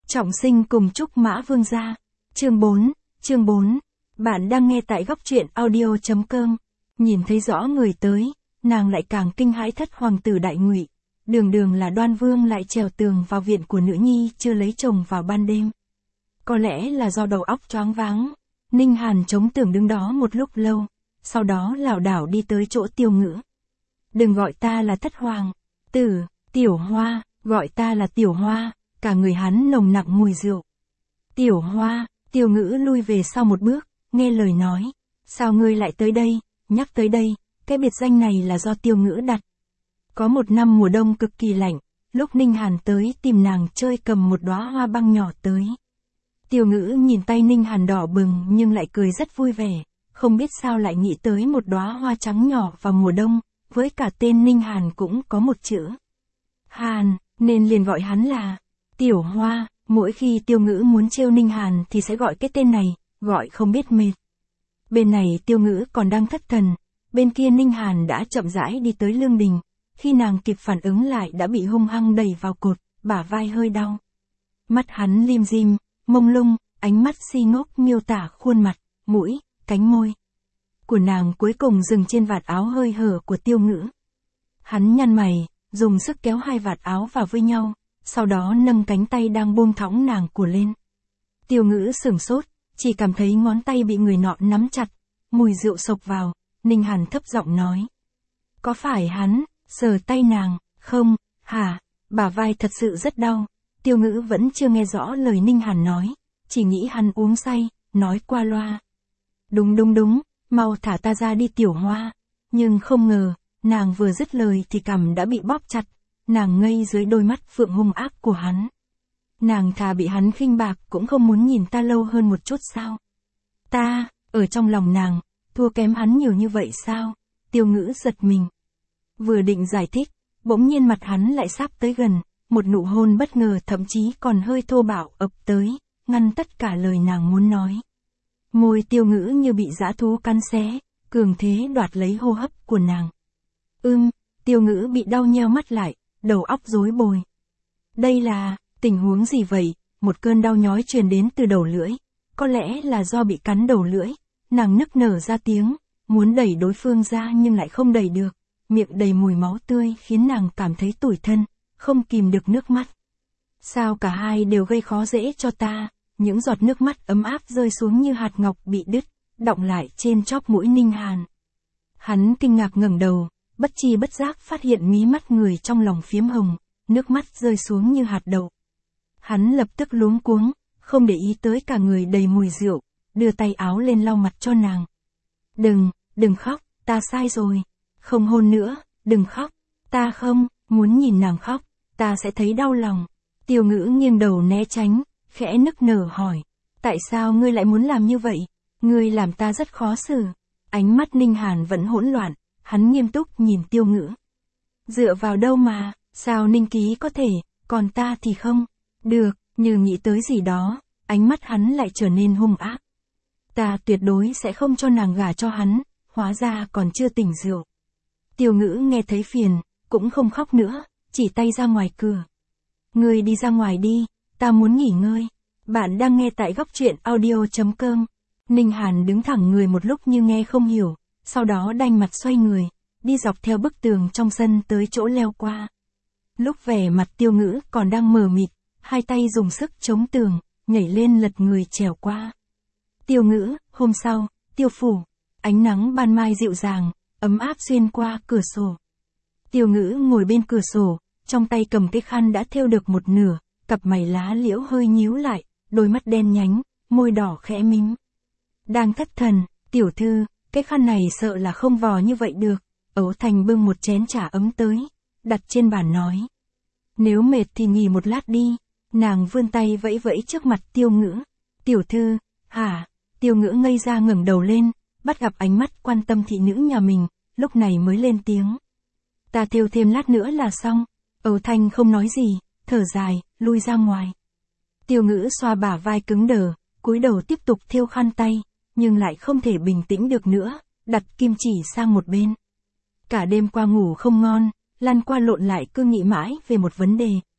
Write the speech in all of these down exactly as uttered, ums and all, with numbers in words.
Trọng sinh cùng Trúc Mã Vương gia. Chương bốn, chương bốn. Bạn đang nghe tại góc truyện audio chấm com. Nhìn thấy rõ người tới, nàng lại càng kinh hãi thất hoàng tử Đại Ngụy. Đường đường là Đoan Vương lại trèo tường vào viện của nữ nhi chưa lấy chồng vào ban đêm. Có lẽ là do đầu óc choáng váng, Ninh Hàn chống tưởng đứng đó một lúc lâu, sau đó lảo đảo đi tới chỗ Tiêu Ngữ. Đừng gọi ta là thất hoàng tử, Tiểu Hoa, gọi ta là Tiểu Hoa. Cả người hắn nồng nặc mùi rượu. Tiểu Hoa, Tiêu Ngữ lui về sau một bước, nghe lời nói. Sao ngươi lại tới đây? Nhắc tới đây, cái biệt danh này là do Tiêu Ngữ đặt. Có một năm mùa đông cực kỳ lạnh, lúc Ninh Hàn tới tìm nàng chơi cầm một đóa hoa băng nhỏ tới. Tiêu Ngữ nhìn tay Ninh Hàn đỏ bừng nhưng lại cười rất vui vẻ, không biết sao lại nghĩ tới một đóa hoa trắng nhỏ vào mùa đông, với cả tên Ninh Hàn cũng có một chữ Hàn, nên liền gọi hắn là Tiểu Hoa. Mỗi khi Tiêu Ngữ muốn trêu Ninh Hàn thì sẽ gọi cái tên này, gọi không biết mệt. Bên này Tiêu Ngữ còn đang thất thần, bên kia Ninh Hàn đã chậm rãi đi tới lương đình. Khi nàng kịp phản ứng lại đã bị hung hăng đẩy vào cột, bả vai hơi đau. Mắt hắn lim dim, mông lung, ánh mắt si ngốc miêu tả khuôn mặt, mũi, cánh môi của nàng cuối cùng dừng trên vạt áo hơi hở của Tiêu Ngữ. Hắn nhăn mày, dùng sức kéo hai vạt áo vào với nhau, sau đó nâng cánh tay đang buông thõng nàng của lên. Tiêu Ngữ sửng sốt, chỉ cảm thấy ngón tay bị người nọ nắm chặt, mùi rượu sộc vào. Ninh Hàn thấp giọng nói. Có phải hắn? Sờ tay nàng. Không, hả? Bả vai thật sự rất đau. Tiêu Ngữ vẫn chưa nghe rõ lời Ninh Hàn nói, chỉ nghĩ hắn uống say, nói qua loa. Đúng đúng đúng, mau thả ta ra đi Tiểu Hoa. Nhưng không ngờ, nàng vừa dứt lời thì cằm đã bị bóp chặt. Nàng ngây dưới đôi mắt phượng hung ác của hắn. Nàng thà bị hắn khinh bạc cũng không muốn nhìn ta lâu hơn một chút sao? Ta, ở trong lòng nàng, thua kém hắn nhiều như vậy sao? Tiêu Ngữ giật mình. Vừa định giải thích, bỗng nhiên mặt hắn lại sắp tới gần, một nụ hôn bất ngờ thậm chí còn hơi thô bạo ập tới, ngăn tất cả lời nàng muốn nói. Môi Tiêu Ngữ như bị dã thú cắn xé, cường thế đoạt lấy hô hấp của nàng. Ưm, Tiêu Ngữ bị đau nheo mắt lại, đầu óc rối bời. Đây là, tình huống gì vậy? Một cơn đau nhói truyền đến từ đầu lưỡi. Có lẽ là do bị cắn đầu lưỡi. Nàng nức nở ra tiếng, muốn đẩy đối phương ra nhưng lại không đẩy được. Miệng đầy mùi máu tươi khiến nàng cảm thấy tủi thân, không kìm được nước mắt. Sao cả hai đều gây khó dễ cho ta? Những giọt nước mắt ấm áp rơi xuống như hạt ngọc bị đứt, đọng lại trên chóp mũi Ninh Hàn. Hắn kinh ngạc ngẩng đầu, bất tri bất giác phát hiện mí mắt người trong lòng phiếm hồng, nước mắt rơi xuống như hạt đậu. Hắn lập tức luống cuống, không để ý tới cả người đầy mùi rượu, đưa tay áo lên lau mặt cho nàng. Đừng, đừng khóc, ta sai rồi. Không hôn nữa, đừng khóc. Ta không, muốn nhìn nàng khóc, ta sẽ thấy đau lòng. Tiêu Ngữ nghiêng đầu né tránh, khẽ nức nở hỏi. Tại sao ngươi lại muốn làm như vậy? Ngươi làm ta rất khó xử. Ánh mắt Ninh Hàn vẫn hỗn loạn, hắn nghiêm túc nhìn Tiêu Ngữ. Dựa vào đâu mà, sao Ninh Ký có thể, còn ta thì không? Được, như nghĩ tới gì đó, ánh mắt hắn lại trở nên hung ác. Ta tuyệt đối sẽ không cho nàng gả cho hắn, hóa ra còn chưa tỉnh rượu. Tiêu Ngữ nghe thấy phiền, cũng không khóc nữa, chỉ tay ra ngoài cửa. Ngươi đi ra ngoài đi, ta muốn nghỉ ngơi. Bạn đang nghe tại góc truyện audio chấm com. Ninh Hàn đứng thẳng người một lúc như nghe không hiểu, sau đó đanh mặt xoay người, đi dọc theo bức tường trong sân tới chỗ leo qua. Lúc vẻ mặt Tiêu Ngữ còn đang mờ mịt, hai tay dùng sức chống tường, nhảy lên lật người trèo qua. Tiêu Ngữ, hôm sau, Tiêu phủ, ánh nắng ban mai dịu dàng, ấm áp xuyên qua cửa sổ. Tiêu Ngữ ngồi bên cửa sổ, trong tay cầm cái khăn đã thêu được một nửa, cặp mày lá liễu hơi nhíu lại, đôi mắt đen nhánh, môi đỏ khẽ mím. Đang thất thần, tiểu thư, cái khăn này sợ là không vò như vậy được. Ấu Thành bưng một chén trà ấm tới, đặt trên bàn nói. Nếu mệt thì nghỉ một lát đi. Nàng vươn tay vẫy vẫy trước mặt Tiêu Ngữ. Tiểu thư, hả? Tiêu Ngữ ngây ra ngẩng đầu lên, bắt gặp ánh mắt quan tâm thị nữ nhà mình, lúc này mới lên tiếng. Ta thêu thêm lát nữa là xong. Ấu Thanh không nói gì, thở dài, lui ra ngoài. Tiêu Ngữ xoa bả vai cứng đờ, cúi đầu tiếp tục thêu khăn tay, nhưng lại không thể bình tĩnh được nữa, đặt kim chỉ sang một bên. Cả đêm qua ngủ không ngon, lăn qua lộn lại cứ nghĩ mãi về một vấn đề.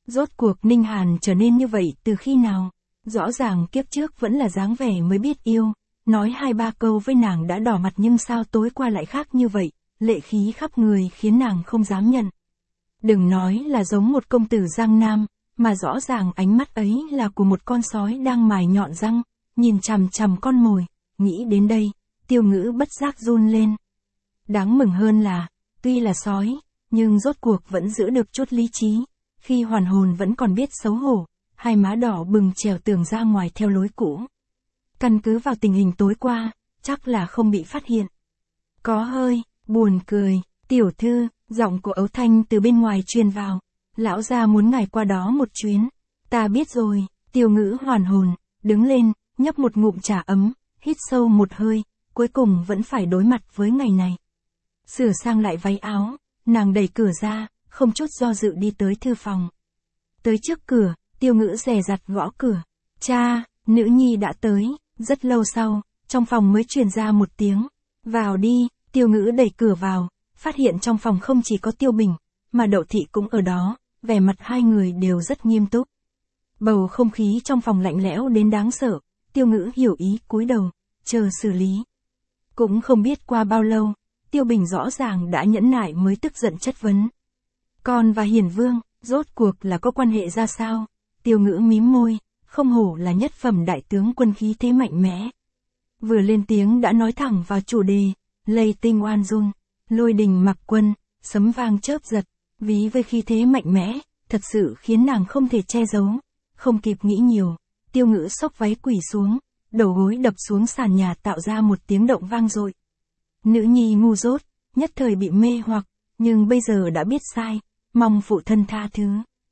Rốt cuộc Ninh Hàn trở nên như vậy từ khi nào? Rõ ràng kiếp trước vẫn là dáng vẻ mới biết yêu, nói hai ba câu với nàng đã đỏ mặt nhưng sao tối qua lại khác như vậy, lệ khí khắp người khiến nàng không dám nhận. Đừng nói là giống một công tử Giang Nam, mà rõ ràng ánh mắt ấy là của một con sói đang mài nhọn răng, nhìn chằm chằm con mồi. Nghĩ đến đây, Tiêu Ngữ bất giác run lên. Đáng mừng hơn là, tuy là sói, nhưng rốt cuộc vẫn giữ được chút lý trí, khi hoàn hồn vẫn còn biết xấu hổ, hai má đỏ bừng trèo tường ra ngoài theo lối cũ. Căn cứ vào tình hình tối qua, chắc là không bị phát hiện. Có hơi, buồn cười, tiểu thư, giọng của Ấu Thanh từ bên ngoài truyền vào. Lão gia muốn ngài qua đó một chuyến. Ta biết rồi, Tiêu Ngữ hoàn hồn, đứng lên, nhấp một ngụm trà ấm, hít sâu một hơi, cuối cùng vẫn phải đối mặt với ngày này. Sửa sang lại váy áo, nàng đẩy cửa ra, không chút do dự đi tới thư phòng. Tới trước cửa, Tiêu Ngữ dè dặt gõ cửa. Cha, nữ nhi đã tới. Rất lâu sau, trong phòng mới truyền ra một tiếng. Vào đi, Tiêu Ngữ đẩy cửa vào, phát hiện trong phòng không chỉ có Tiêu Bình, mà Đậu Thị cũng ở đó, vẻ mặt hai người đều rất nghiêm túc. Bầu không khí trong phòng lạnh lẽo đến đáng sợ, Tiêu Ngữ hiểu ý cúi đầu, chờ xử lý. Cũng không biết qua bao lâu, Tiêu Bình rõ ràng đã nhẫn nại mới tức giận chất vấn. Con và Hiển Vương, rốt cuộc là có quan hệ ra sao? Tiêu Ngữ mím môi, không hổ là nhất phẩm đại tướng quân khí thế mạnh mẽ. Vừa lên tiếng đã nói thẳng vào chủ đề, lây tinh oan run, lôi đình mặc quân, sấm vang chớp giật, ví với khí thế mạnh mẽ, thật sự khiến nàng không thể che giấu. Không kịp nghĩ nhiều, Tiêu Ngữ xốc váy quỳ xuống, đầu gối đập xuống sàn nhà tạo ra một tiếng động vang dội. Nữ nhi ngu dốt, nhất thời bị mê hoặc, nhưng bây giờ đã biết sai, mong phụ thân tha thứ.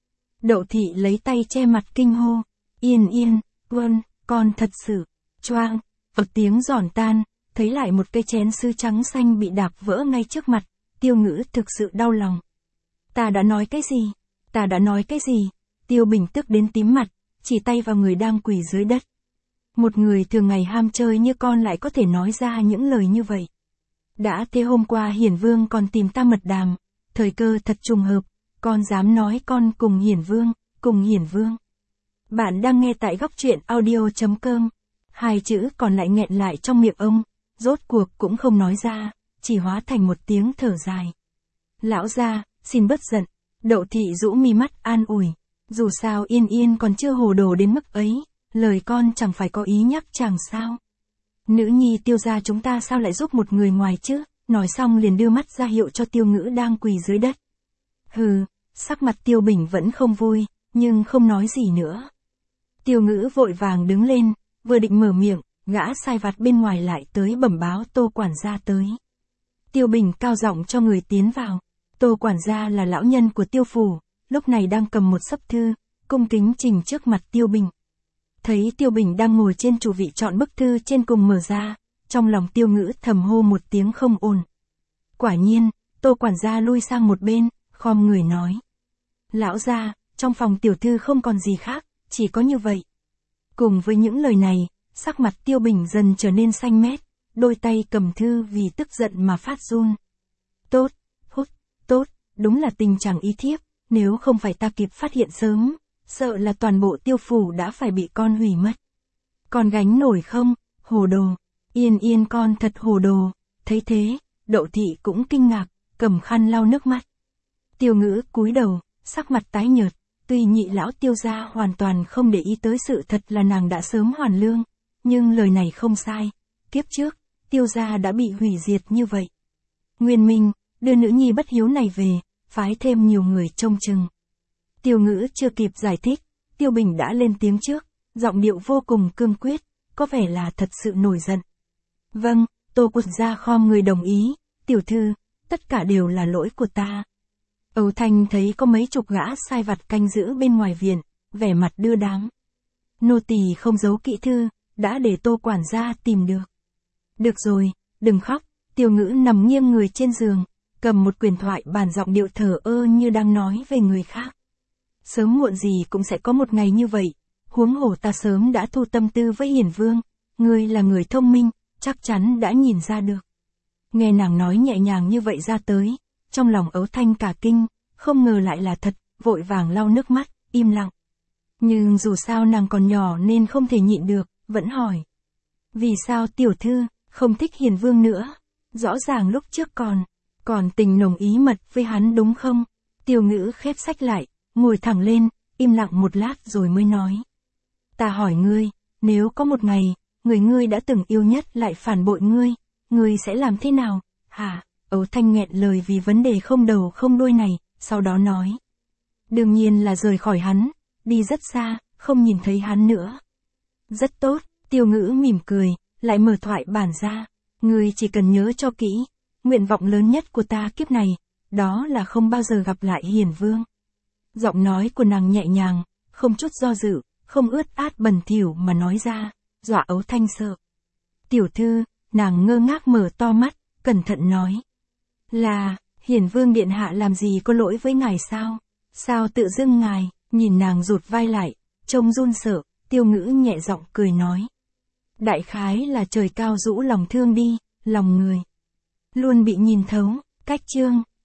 Đậu Thị lấy tay che mặt kinh hô, yên yên, vâng, con thật sự, choang, ở tiếng giòn tan, thấy lại một cây chén sứ trắng xanh bị đạp vỡ ngay trước mặt, Tiêu Ngữ thực sự đau lòng. Ta đã nói cái gì? Ta đã nói cái gì? Tiêu Bình tức đến tím mặt, chỉ tay vào người đang quỳ dưới đất. Một người thường ngày ham chơi như con lại có thể nói ra những lời như vậy. Đã thế hôm qua Hiển Vương còn tìm ta mật đàm, thời cơ thật trùng hợp, con dám nói con cùng Hiển Vương, cùng Hiển Vương. Bạn đang nghe tại góc truyện audio chấm com. Hai chữ còn lại nghẹn lại trong miệng ông, rốt cuộc cũng không nói ra, chỉ hóa thành một tiếng thở dài. Lão gia, xin bớt giận. Đậu Thị rũ mi mắt an ủi. Dù sao Yên Yên còn chưa hồ đồ đến mức ấy, lời con chẳng phải có ý nhắc chàng sao. Nữ nhi Tiêu gia chúng ta sao lại giúp một người ngoài chứ, nói xong liền đưa mắt ra hiệu cho Tiêu Ngữ đang quỳ dưới đất. Hừ, sắc mặt Tiêu Bình vẫn không vui, nhưng không nói gì nữa. Tiêu Ngữ vội vàng đứng lên, vừa định mở miệng, gã sai vặt bên ngoài lại tới bẩm báo Tô quản gia tới. Tiêu Bình cao giọng cho người tiến vào. Tô quản gia là lão nhân của Tiêu phủ, lúc này đang cầm một xấp thư, cung kính trình trước mặt Tiêu Bình. Thấy Tiêu Bình đang ngồi trên chủ vị chọn bức thư trên cùng mở ra, trong lòng Tiêu Ngữ thầm hô một tiếng không ổn. Quả nhiên, Tô quản gia lui sang một bên, khom người nói. Lão gia, trong phòng tiểu thư không còn gì khác, chỉ có như vậy. Cùng với những lời này, sắc mặt Tiêu Bình dần trở nên xanh mét, đôi tay cầm thư vì tức giận mà phát run. Tốt, hút, tốt, đúng là tình trạng ý thiếp, nếu không phải ta kịp phát hiện sớm, sợ là toàn bộ Tiêu phủ đã phải bị con hủy mất. Con gánh nổi không, hồ đồ, Yên Yên con thật hồ đồ. Thấy thế, Đậu Thị cũng kinh ngạc, cầm khăn lau nước mắt. Tiêu Ngữ cúi đầu, sắc mặt tái nhợt, tuy nhị lão Tiêu gia hoàn toàn không để ý tới sự thật là nàng đã sớm hoàn lương, nhưng lời này không sai, kiếp trước, Tiêu gia đã bị hủy diệt như vậy. Nguyên Minh, đưa nữ nhi bất hiếu này về, phái thêm nhiều người trông chừng. Tiêu Ngữ chưa kịp giải thích, Tiêu Bình đã lên tiếng trước, giọng điệu vô cùng cương quyết, có vẻ là thật sự nổi giận. Vâng, Tô quản gia khom người đồng ý, tiểu thư, tất cả đều là lỗi của ta. Âu Thanh thấy có mấy chục gã sai vặt canh giữ bên ngoài viện, vẻ mặt đưa đám. Nô tỳ không giấu kỹ thư, đã để Tô quản gia tìm được. Được rồi, đừng khóc, Tiêu Ngữ nằm nghiêng người trên giường, cầm một quyển thoại bàn giọng điệu thờ ơ như đang nói về người khác. Sớm muộn gì cũng sẽ có một ngày như vậy, huống hồ ta sớm đã thu tâm tư với Hiển Vương, ngươi là người thông minh, chắc chắn đã nhìn ra được. Nghe nàng nói nhẹ nhàng như vậy ra tới, trong lòng Ấu Thanh cả kinh, không ngờ lại là thật, vội vàng lau nước mắt, im lặng. Nhưng dù sao nàng còn nhỏ nên không thể nhịn được, vẫn hỏi. Vì sao tiểu thư, không thích Hiền Vương nữa? Rõ ràng lúc trước còn, còn tình nồng ý mật với hắn đúng không? Tiêu Ngữ khép sách lại, ngồi thẳng lên, im lặng một lát rồi mới nói. Ta hỏi ngươi, nếu có một ngày, người ngươi đã từng yêu nhất lại phản bội ngươi, ngươi sẽ làm thế nào? Hả? Ấu Thanh nghẹn lời vì vấn đề không đầu không đuôi này, sau đó nói. Đương nhiên là rời khỏi hắn, đi rất xa, không nhìn thấy hắn nữa. Rất tốt, Tiêu Ngữ mỉm cười, lại mở thoại bản ra. Ngươi chỉ cần nhớ cho kỹ, nguyện vọng lớn nhất của ta kiếp này, đó là không bao giờ gặp lại Hiền Vương. Giọng nói của nàng nhẹ nhàng, không chút do dự, không ướt át bẩn thỉu mà nói ra, dọa Ấu Thanh sợ. Tiểu thư, nàng ngơ ngác mở to mắt, cẩn thận nói. Là, Hiền Vương điện hạ làm gì có lỗi với ngài sao? Sao tự dưng ngài, nhìn nàng rụt vai lại, trông run sợ, Tiêu Ngữ nhẹ giọng cười nói. Đại khái là trời cao rũ lòng thương đi, lòng người luôn bị nhìn thấu. Cách chương